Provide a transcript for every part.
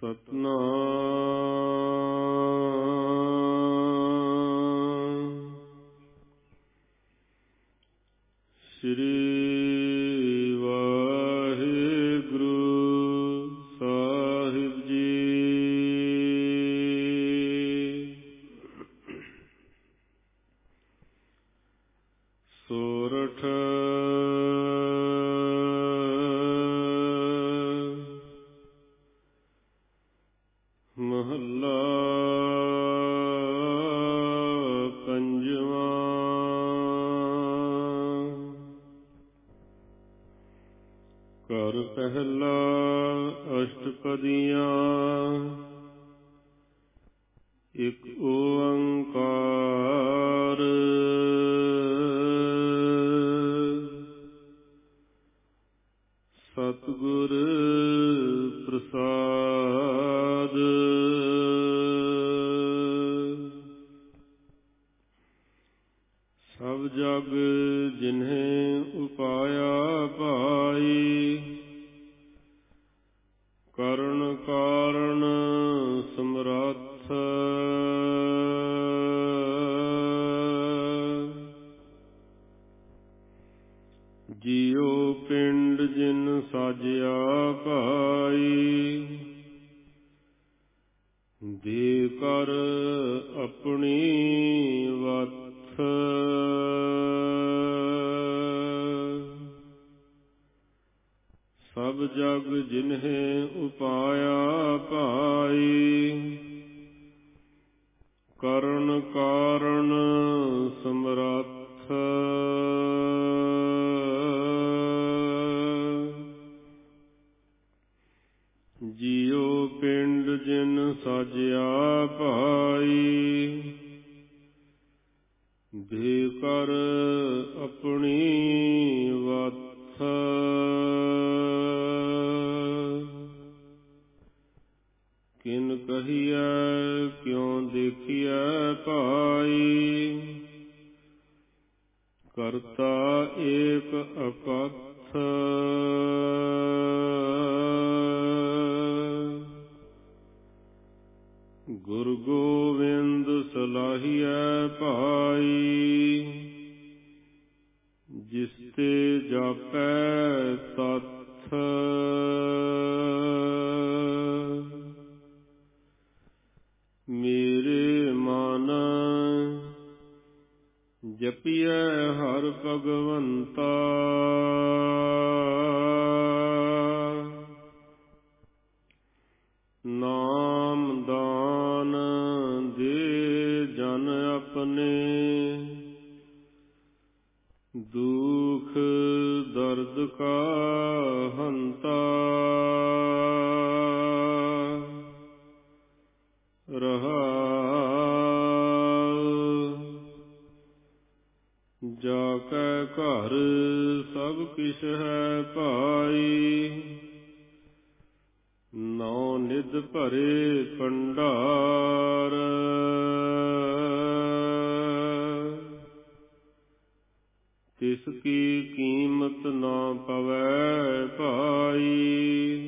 ਸਤਿਨਾਮ ਸ੍ਰੀ ਵਾਹਿਗੁਰੂ ਸਾਹਿਬ ਜੀ। ਸੋਰਠ ਮਹੱਲਾ ਪੰਜਵਾਂ। ਘਰ ਪਹਿਲਾ ਅਸ਼ਟਪਦੀਆਂ। ਇਕ ਓੰਕਾਰ ਸਤਿਗੁਰ ਪ੍ਰਸਾਦ। ਸਭ ਜਗ ਜਿਨਹਿ ਉਪਾਇਆ ਭਾਈ। ਕਰਨ ਕਾਰਣ ਸਮਰੱਥ। ਜੀਉ ਪਿੰਡ ਜਿਨ ਸਾਜਿਆ ਭਾਈ। ਦੇ ਕਰ ਆਪਣੀ ਵਥ। ਸਭ ਜਗ ਜਿਨਹਿ ਉਪਾਇਆ ਭਾਈ। ਕਰਨ ਕਾਰਣ ਸਮਰੱਥ। ਜੀਉ ਪਿੰਡ ਜਿਨ ਸਾਜਿਆ ਭਾਈ। ਦੇ ਕਰ ਆਪਣੀ ਵਥ। ਕਿਨ ਕਹੀਐ ਕਿਉ ਦੇਖੀਐ ਭਾਈ। ਕਰਤਾ ਏਕ ਅਕਥ। ਗੁਰੂ ਗੋਬਿੰਦ ਸਲਾਹੀਐ ਭਾਈ। ਜਿਸ ਤੇ ਜਾਪੈ ਤਥ। ਮੇਰੇ ਮਨ ਜਪੀਐ ਹਰਿ ਭਗਵੰਤਾ। ਨਾਮ ਦਾਨ ਦੇ ਜਨ ਆਪਣੇ। ਦੁਖ ਦਰਦ ਕਾ ਹੰਤਾ। ਜਾ ਕੈ ਘਰ ਸਭ ਕਿਛ ਹੈ ਭਾਈ। ਨੌ ਨਿਧ ਭਰੇ ਭੰਡਾਰ। ਤਿਸ ਕੀ ਕੀਮਤ ਨਾ ਪਵੈ ਭਾਈ।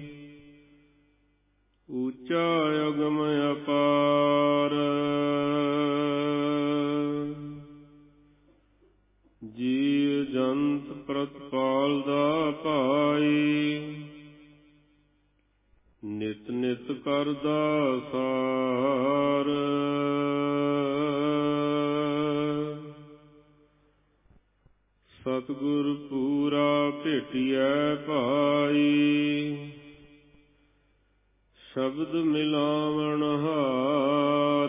ਊਚਾ ਅਗਮ ਅਪਾਰ। ਜੀਵ ਜੰਤ ਪ੍ਰਤਪਾਲਦਾ ਭਾਈ। ਨਿਤ ਨਿਤ ਕਰਦਾ ਸਾਰ। ਸਤਿਗੁਰ ਪੂਰਾ ਭੇਟੀਐ ਭਾਈ। ਸ਼ਬਦ ਮਿਲਾਵਣ ਹਾਰ।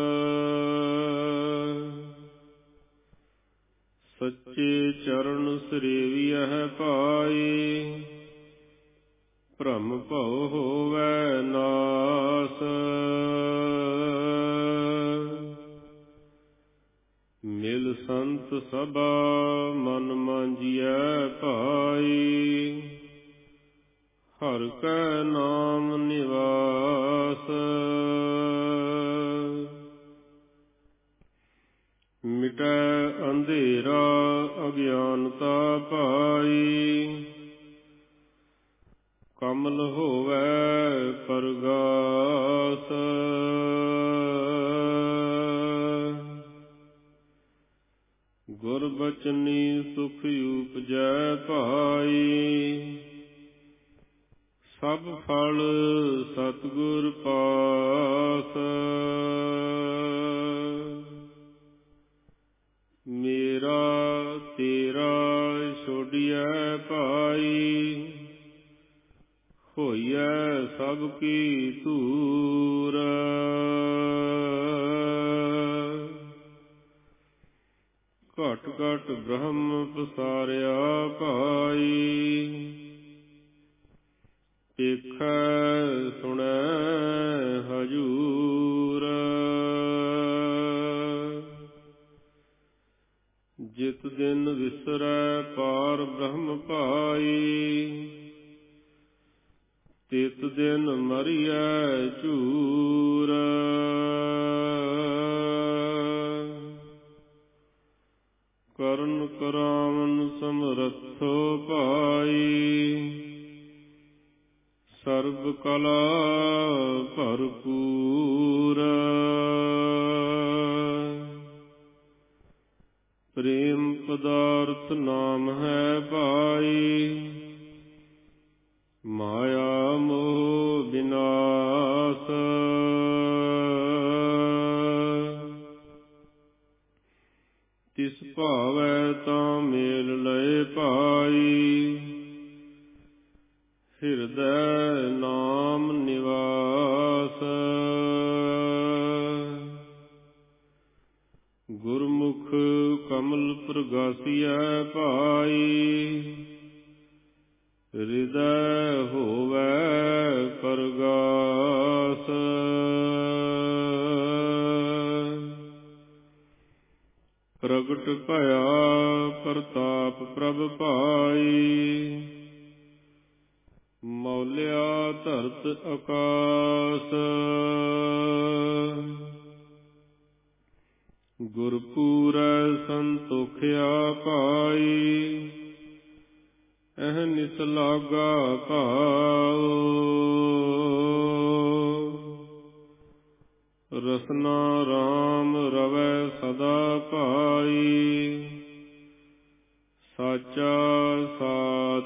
ਸੱਚੇ ਚਰਨ ਸਰੇਵੀਐ ਭਾਈ। ਭ੍ਰਮ ਭਉ ਹੋਵੈ ਨਾਸ। ਮਿਲ ਸੰਤ ਸਭਾ ਮਨ ਮਾਂਜੀਐ ਭਾਈ। ਹਰਿ ਕੈ ਨਾਮ ਨਿਵਾਸ। ਮਿਟੈ ਅੰਧੇਰਾ ਅਗਿਆਨਤਾ ਭਾਈ। ਕਮਲ ਹੋਵੈ ਪਰਗਾਸ। ਬਚਨੀ ਸੁਖ ਉਪਜੈ ਭਾਈ। ਸਭ ਫਲ ਸਤਿਗੁਰ ਪਾਸ, ਮੇਰਾ ਤੇਰਾ ਛੋਡੀਐ ਭਾਈ। ਹੋਈਐ ਸਭ ਕੀ ਧੂਰ, ਘਟ ਘਟ ਬ੍ਰਹਮ ਪਸਾਰਿਆ ਭਾਈ। ਦੇਖੈ ਸੁਣੈ ਹਜੂਰ, ਜਿਤ ਦਿਨ ਵਿਸਰੈ ਪਾਰ ਬ੍ਰਹਮ ਭਾਈ। ਤਿਤ ਦਿਨ ਮਰੀਐ ਝੂਰ, ਕਰਨ ਕਰਾਵਨ ਸਮਰੱਥੋ ਭਾਈ। ਸਰਬ ਕਲਾ ਭਰਪੂਰ, ਪ੍ਰੇਮ ਪਦਾਰਥ ਨਾਮ ਹੈ ਭਾਈ। ਮਾਇਆ ਮੋਹ ਵਿਨਾਸ਼, ਤਿਸ ਭਾਵੈ ਤਾਂ ਮੇਲ ਲਏ ਭਾਈ। ਹਿਰਦੈ ਨਾਮ ਨਿਵਾਸ, ਗੁਰਮੁਖ ਕਮਲ ਪ੍ਰਗਾਸੀਐ ਭਾਈ। ਹਿਰਦੈ ਹੋਵੈ ਪਰਗਾਸ, ਪ੍ਰਗਟ ਭਇਆ ਪ੍ਰਤਾਪ ਪ੍ਰਭ ਭਾਈ। ਮੌਲਿਆ ਧਰਤ ਆਕਾਸ, ਗੁਰਪੂਰੈ ਸੰਤੋਖਿਆ ਭਾਈ। ਅਹਨਿਸ ਲਾਗਾ ਭਾਉ, ਰਸਨਾ ਰਾਮ ਰਵੈ ਸਦਾ ਭਾਈ। ਸਾਚਾ ਸਾਧ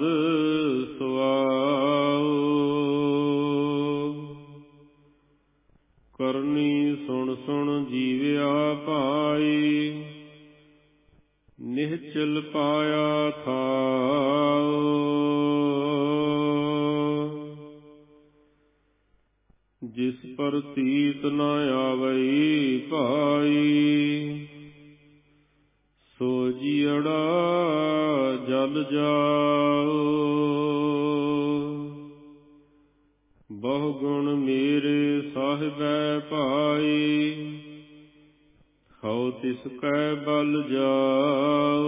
ਸੁਆਉ, ਕਰਨੀ ਸੁਣ ਸੁਣ ਜੀਵਿਆ ਭਾਈ। ਨਿਹਚਲ ਪਾਇਆ ਥਾਉ, ਜਿਸ ਪ੍ਰਤੀਤ ਨ ਆਵਈ ਭਾਈ। ਸੋ ਜੀਅੜਾ ਜਲ ਜਾਉ, ਬਹੁ ਗੁਣ ਮੇਰੇ ਸਾਹਿਬੈ ਭਾਈ। ਹਉ ਤਿਸ ਕੈ ਬਲ ਜਾਉ,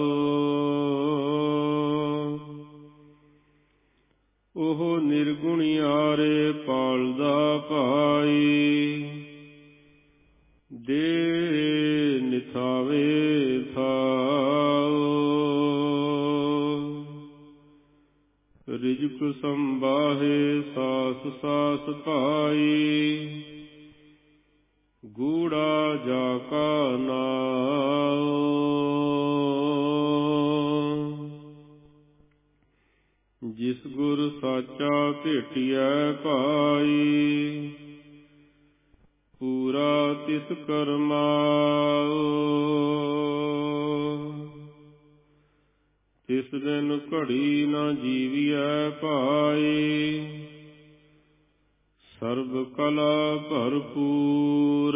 ਉਹ ਨਿਰਗੁਣਿਆਰੇ ਪਾਲਦਾ ਭਾਈ। ਦੇ ਨਿਥਾਵੇ ਥਾਉ, ਰਿਜਕ ਸੰਬਾਹੇ ਸਾਸ ਸਾਸ ਭਾਈ। ਗੂੜਾ ਜਾ ਕਾ ਨਾਉ, ਜਿਸ ਗੁਰ ਸਾਚਾ ਭੇਟਿਐ ਭਾਈ। ਪੂਰਾ ਤਿਸ ਕਰਮਾਉ, ਤਿਸ ਦਿਨ ਘੜੀ ਨ ਜੀਵਿਐ ਭਾਈ। ਸਰਬ ਕਲਾ ਭਰਪੂਰ,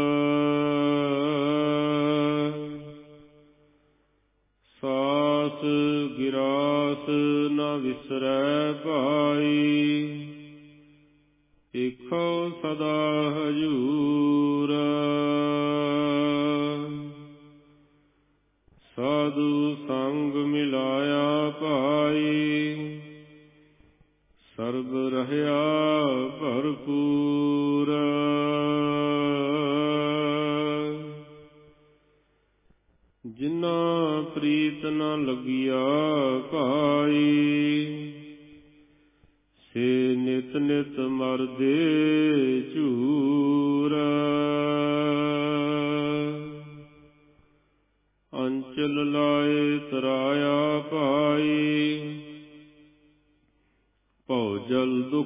ਸਾਸ ਗਿਰਾਸ ਨ ਵਿਸਰੈ ਭਾਈ। ਏਕੋ ਸਦਾ ਹਜੂਰ, ਸਾਧੂ ਸੰਗ ਮਿਲਾਇਆ ਭਾਈ। ਸਰਬ ਰਹਿਆ ਭਰਪੂਰ, ਜਿਨਾ ਪ੍ਰੀਤ ਨ ਲਗਿਆ ਭਾਈ। ਸੇ ਨਿਤ ਨਿਤ ਮਰਦੇ ਝੂਰ, ਅੰਚਲ ਲਾਏ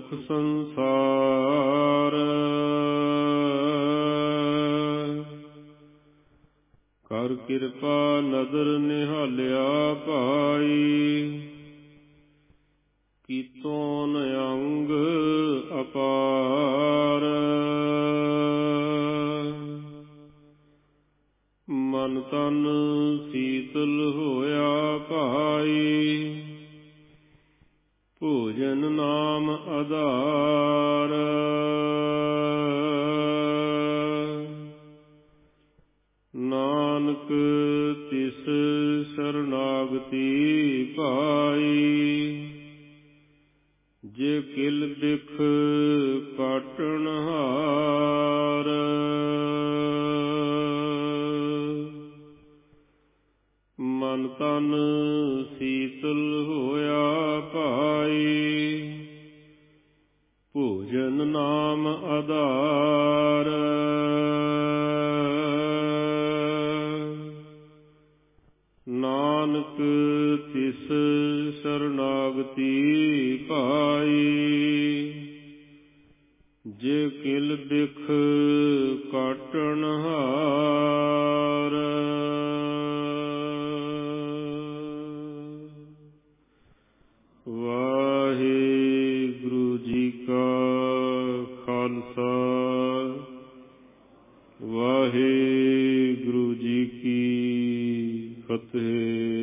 ਦੁਖ ਸੰਸਾਰ। ਕਰ ਕਿਰਪਾ ਨਦਰ ਨਿਹਾਲਿਆ ਭਾਈ। ਕੀਤੋਂ ਅੰਗ ਅਪਾਰ। ਮਨ ਤਨ ਸੀਤਲ ਹੋਇਆ ਭਾਈ। ਭੋਜਨ ਨਾਮ ਆਧਾਰ। ਨਾਨਕ ਤਿਸ ਸਰਨਾਗਤੀ ਭਾਈ। ਜੇ ਕਿਲ ਬਿਖ ਕਾਟਣ ਹਾਰ। ਮਨ ਤਨ ਸੀਤਲ ਹੋਇਆ ਭਾਈ। ਭੋਜਨ ਨਾਮ ਆਧਾਰ। ਨਾਨਕ ਤਿਸ ਸਰਨਾਗਤੀ ਭਾਈ। ਜੇ ਕਿਲ ਬਿਖ ਕਾਟਣ ਹਾਰ। ਵਾਹਿਗੁਰੂ ਜੀ ਕਾ ਖਾਲਸਾ, ਵਾਹਿਗੁਰੂ ਜੀ ਕੀ ਫਤਿਹ।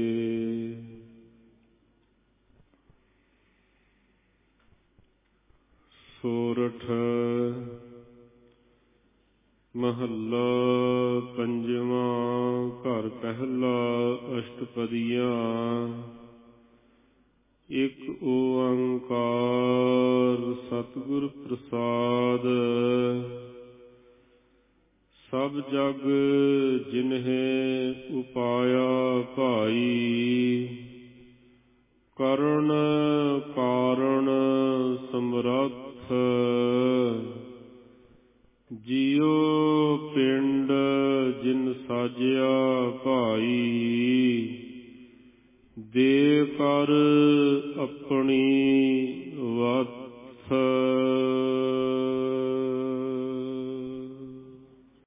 ਸੋਰਠ ਮਹੱਲਾ ਪੰਜਵਾਂ। ਘਰ ਪਹਿਲਾ ਅਸ਼ਟਪਦੀਆਂ। ਇਕ ਓੰਕਾਰ ਸਤਿਗੁਰ ਪ੍ਰਸਾਦ। ਸਭ ਜਗ ਜਿਨਹਿ ਉਪਾਇਆ ਭਾਈ। ਕਰਣ ਕਾਰਣ ਸਮਰੱਥ। ਜਿਉ ਪਿੰਡ ਜਿਨ ਸਾਜਿਆ ਭਾਈ। ਦੇ ਕਰ ਆਪਣੀ ਵਤਸ।